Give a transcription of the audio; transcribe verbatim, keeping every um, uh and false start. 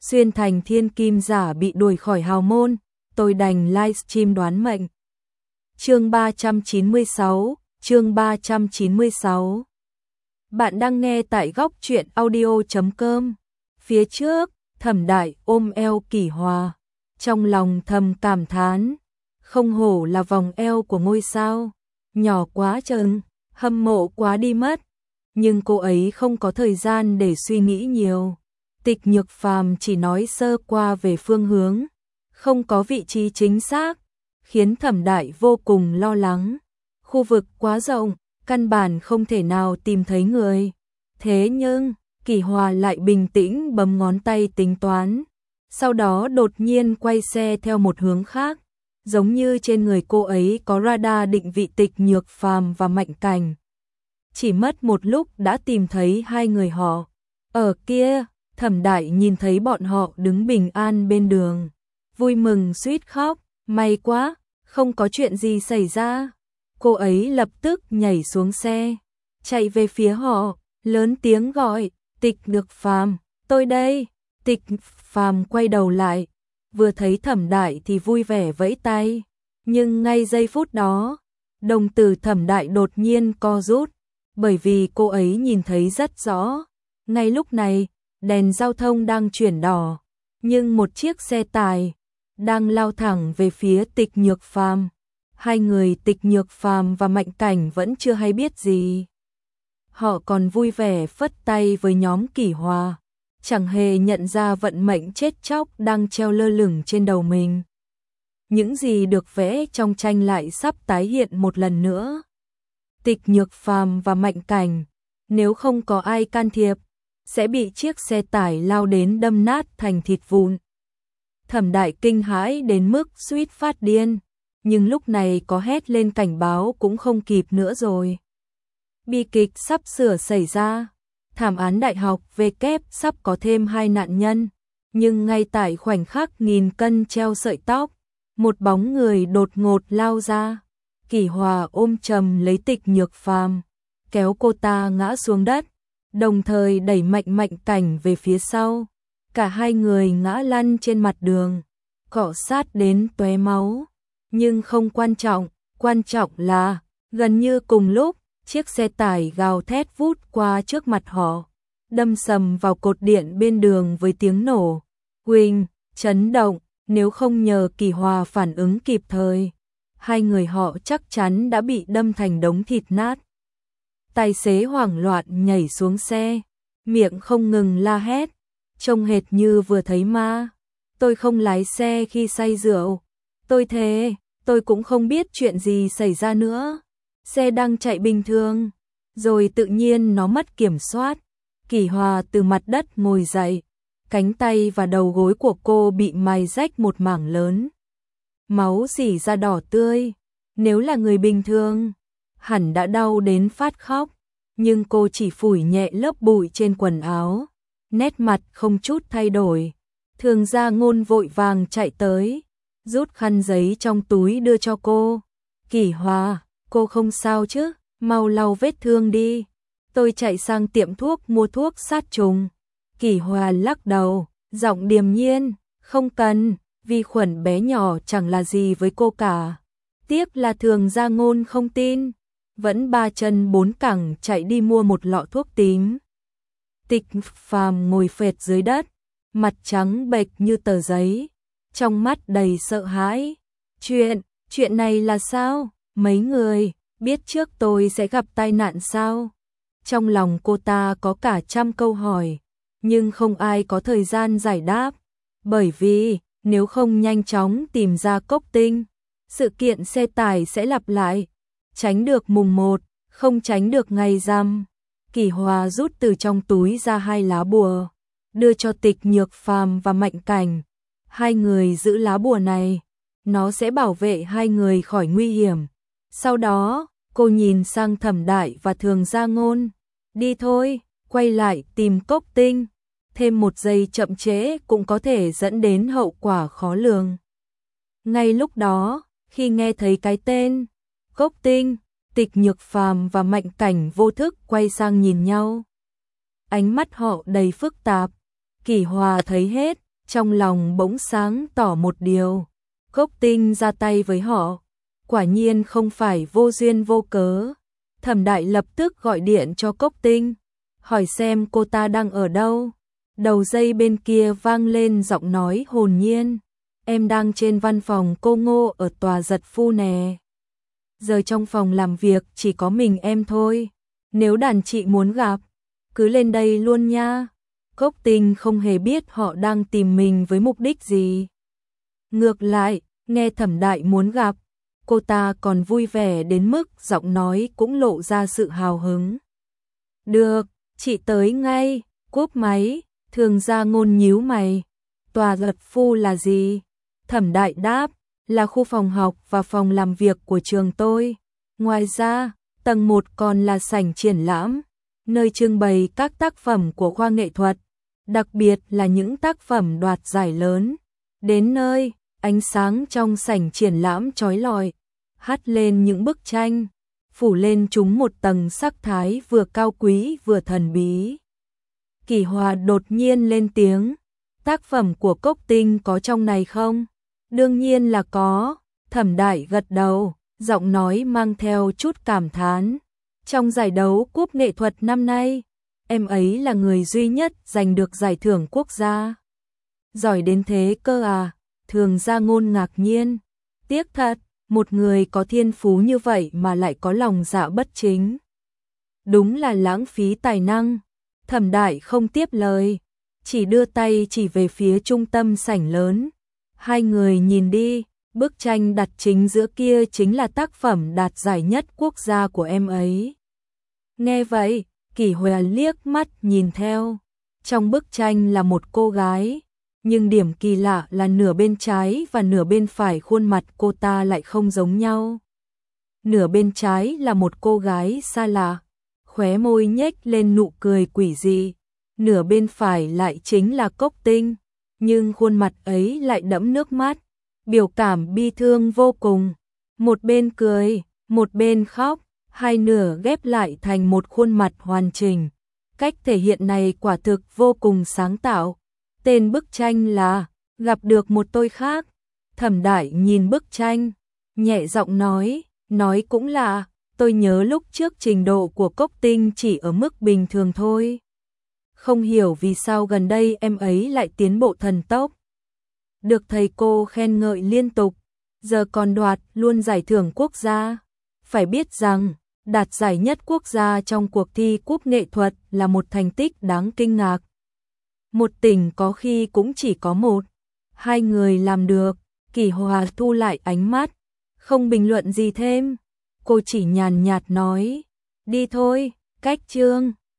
xuyên thành thiên kim giả bị đuổi khỏi hào môn, tôi đành livestream đoán mệnh. Chương ba trăm chín mươi sáu, chương ba trăm chín mươi sáu. Bạn đang nghe tại góc truyện audio chấm com. Phía trước, Thẩm Đại ôm eo Kỷ Hòa, trong lòng thầm cảm thán, không hổ là vòng eo của ngôi sao, nhỏ quá chừng, hâm mộ quá đi mất. Nhưng cô ấy không có thời gian để suy nghĩ nhiều. Tịch Nhược Phàm chỉ nói sơ qua về phương hướng, không có vị trí chính xác, khiến Thẩm Đại vô cùng lo lắng. Khu vực quá rộng, căn bản không thể nào tìm thấy người. Thế nhưng, Kỷ Hòa lại bình tĩnh bấm ngón tay tính toán, sau đó đột nhiên quay xe theo một hướng khác, giống như trên người cô ấy có radar định vị Tịch Nhược Phàm và Mạnh Cảnh. Chỉ mất một lúc đã tìm thấy hai người họ. Ở kia, Thẩm Đại nhìn thấy bọn họ đứng bình an bên đường, vui mừng suýt khóc, may quá, không có chuyện gì xảy ra. Cô ấy lập tức nhảy xuống xe, chạy về phía họ, lớn tiếng gọi, Tịch Nhược Phàm, tôi đây. Tịch Phàm quay đầu lại, vừa thấy Thẩm Đại thì vui vẻ vẫy tay, nhưng ngay giây phút đó, đồng tử Thẩm Đại đột nhiên co rút, bởi vì cô ấy nhìn thấy rất rõ, ngay lúc này, đèn giao thông đang chuyển đỏ, nhưng một chiếc xe tải đang lao thẳng về phía Tịch Nhược Phàm. Hai người Tịch Nhược Phàm và Mạnh Cảnh vẫn chưa hay biết gì. Họ còn vui vẻ phất tay với nhóm Kỷ Hòa, chẳng hề nhận ra vận mệnh chết chóc đang treo lơ lửng trên đầu mình. Những gì được vẽ trong tranh lại sắp tái hiện một lần nữa. Tịch Nhược Phàm và Mạnh Cảnh, nếu không có ai can thiệp, sẽ bị chiếc xe tải lao đến đâm nát thành thịt vụn. Thẩm Đại kinh hãi đến mức suýt phát điên, nhưng lúc này có hét lên cảnh báo cũng không kịp nữa rồi. Bi kịch sắp sửa xảy ra, thảm án đại học V kép sắp có thêm hai nạn nhân, nhưng ngay tại khoảnh khắc nghìn cân treo sợi tóc, một bóng người đột ngột lao ra. Kỷ Hòa ôm chầm lấy Tịch Nhược Phàm, kéo cô ta ngã xuống đất, đồng thời đẩy Mạnh Mạnh Cảnh về phía sau. Cả hai người ngã lăn trên mặt đường, cọ sát đến tóe máu. Nhưng không quan trọng, quan trọng là, gần như cùng lúc, chiếc xe tải gào thét vút qua trước mặt họ, đâm sầm vào cột điện bên đường với tiếng nổ. Huỳnh, chấn động, nếu không nhờ Kỷ Hòa phản ứng kịp thời, hai người họ chắc chắn đã bị đâm thành đống thịt nát. Tài xế hoảng loạn nhảy xuống xe, miệng không ngừng la hét, trông hệt như vừa thấy ma. Tôi không lái xe khi say rượu. Tôi thề, tôi cũng không biết chuyện gì xảy ra nữa. Xe đang chạy bình thường, rồi tự nhiên nó mất kiểm soát. Kỷ Hòa từ mặt đất ngồi dậy, cánh tay và đầu gối của cô bị mài rách một mảng lớn. Máu rỉ ra đỏ tươi, nếu là người bình thường, hẳn đã đau đến phát khóc, nhưng cô chỉ phủi nhẹ lớp bụi trên quần áo, nét mặt không chút thay đổi. Thường Gia Ngôn vội vàng chạy tới, rút khăn giấy trong túi đưa cho cô. Kỷ Hòa, cô không sao chứ, mau lau vết thương đi. Tôi chạy sang tiệm thuốc mua thuốc sát trùng. Kỷ Hòa lắc đầu, giọng điềm nhiên, không cần, vi khuẩn bé nhỏ chẳng là gì với cô cả. Tiếc là Thường Gia Ngôn không tin, vẫn ba chân bốn cẳng chạy đi mua một lọ thuốc tím. Tịch Phàm ngồi phệt dưới đất, mặt trắng bệch như tờ giấy, trong mắt đầy sợ hãi. Chuyện, chuyện này là sao? Mấy người, biết trước tôi sẽ gặp tai nạn sao? Trong lòng cô ta có cả trăm câu hỏi, nhưng không ai có thời gian giải đáp. Bởi vì, nếu không nhanh chóng tìm ra Cốc Tinh, sự kiện xe tải sẽ lặp lại. Tránh được mùng một, không tránh được ngày rằm. Kỷ Hòa rút từ trong túi ra hai lá bùa, đưa cho Tịch Nhược Phàm và Mạnh Cảnh. Hai người giữ lá bùa này, nó sẽ bảo vệ hai người khỏi nguy hiểm. Sau đó, cô nhìn sang Thẩm Đại và Thường Gia Ngôn. Đi thôi, quay lại tìm Cốc Tinh. Thêm một giây chậm trễ cũng có thể dẫn đến hậu quả khó lường. Ngay lúc đó, khi nghe thấy cái tên Cốc Tinh, Tịch Nhược Phàm và Mạnh Cảnh vô thức quay sang nhìn nhau. Ánh mắt họ đầy phức tạp. Kỷ Hòa thấy hết, trong lòng bỗng sáng tỏ một điều. Cốc Tinh ra tay với họ, quả nhiên không phải vô duyên vô cớ. Thẩm Đại lập tức gọi điện cho Cốc Tinh, hỏi xem cô ta đang ở đâu. Đầu dây bên kia vang lên giọng nói hồn nhiên. Em đang trên văn phòng cô Ngô ở tòa Giật Phu nè. Giờ trong phòng làm việc chỉ có mình em thôi. Nếu đàn chị muốn gặp, cứ lên đây luôn nha. Cốc Tinh không hề biết họ đang tìm mình với mục đích gì. Ngược lại, nghe Thẩm Đại muốn gặp, cô ta còn vui vẻ đến mức giọng nói cũng lộ ra sự hào hứng. Được, chị tới ngay. Cúp máy, Thường Gia Ngôn nhíu mày. Tòa Giật Phu là gì? Thẩm Đại đáp, là khu phòng học và phòng làm việc của trường tôi. Ngoài ra, tầng một còn là sảnh triển lãm, nơi trưng bày các tác phẩm của khoa nghệ thuật, đặc biệt là những tác phẩm đoạt giải lớn. Đến nơi, ánh sáng trong sảnh triển lãm chói lọi, hắt lên những bức tranh, phủ lên chúng một tầng sắc thái vừa cao quý vừa thần bí. Kỷ Hòa đột nhiên lên tiếng, tác phẩm của Cốc Tinh có trong này không? Đương nhiên là có. Thẩm Đại gật đầu, giọng nói mang theo chút cảm thán. Trong giải đấu cúp nghệ thuật năm nay, em ấy là người duy nhất giành được giải thưởng quốc gia. Giỏi đến thế cơ à? Thường Gia Ngôn ngạc nhiên. Tiếc thật, một người có thiên phú như vậy mà lại có lòng dạ bất chính. Đúng là lãng phí tài năng. Thẩm Đại không tiếp lời, chỉ đưa tay chỉ về phía trung tâm sảnh lớn. Hai người nhìn đi, bức tranh đặt chính giữa kia chính là tác phẩm đạt giải nhất quốc gia của em ấy. Nghe vậy, Kỷ Hòa liếc mắt nhìn theo. Trong bức tranh là một cô gái, nhưng điểm kỳ lạ là nửa bên trái và nửa bên phải khuôn mặt cô ta lại không giống nhau. Nửa bên trái là một cô gái xa lạ, khóe môi nhếch lên nụ cười quỷ dị. Nửa bên phải lại chính là Cốc Tinh, nhưng khuôn mặt ấy lại đẫm nước mắt, biểu cảm bi thương vô cùng. Một bên cười, một bên khóc, hai nửa ghép lại thành một khuôn mặt hoàn chỉnh. Cách thể hiện này quả thực vô cùng sáng tạo. Tên bức tranh là Gặp được một tôi khác. Thẩm Đại nhìn bức tranh, nhẹ giọng nói, nói cũng là, tôi nhớ lúc trước trình độ của Cốc Tinh chỉ ở mức bình thường thôi. Không hiểu vì sao gần đây em ấy lại tiến bộ thần tốc. Được thầy cô khen ngợi liên tục, giờ còn đoạt luôn giải thưởng quốc gia. Phải biết rằng, đạt giải nhất quốc gia trong cuộc thi cúp nghệ thuật là một thành tích đáng kinh ngạc. Một tỉnh có khi cũng chỉ có một, hai người làm được. Kỷ Hòa thu lại ánh mắt, không bình luận gì thêm. Cô chỉ nhàn nhạt nói, đi thôi, cách chương.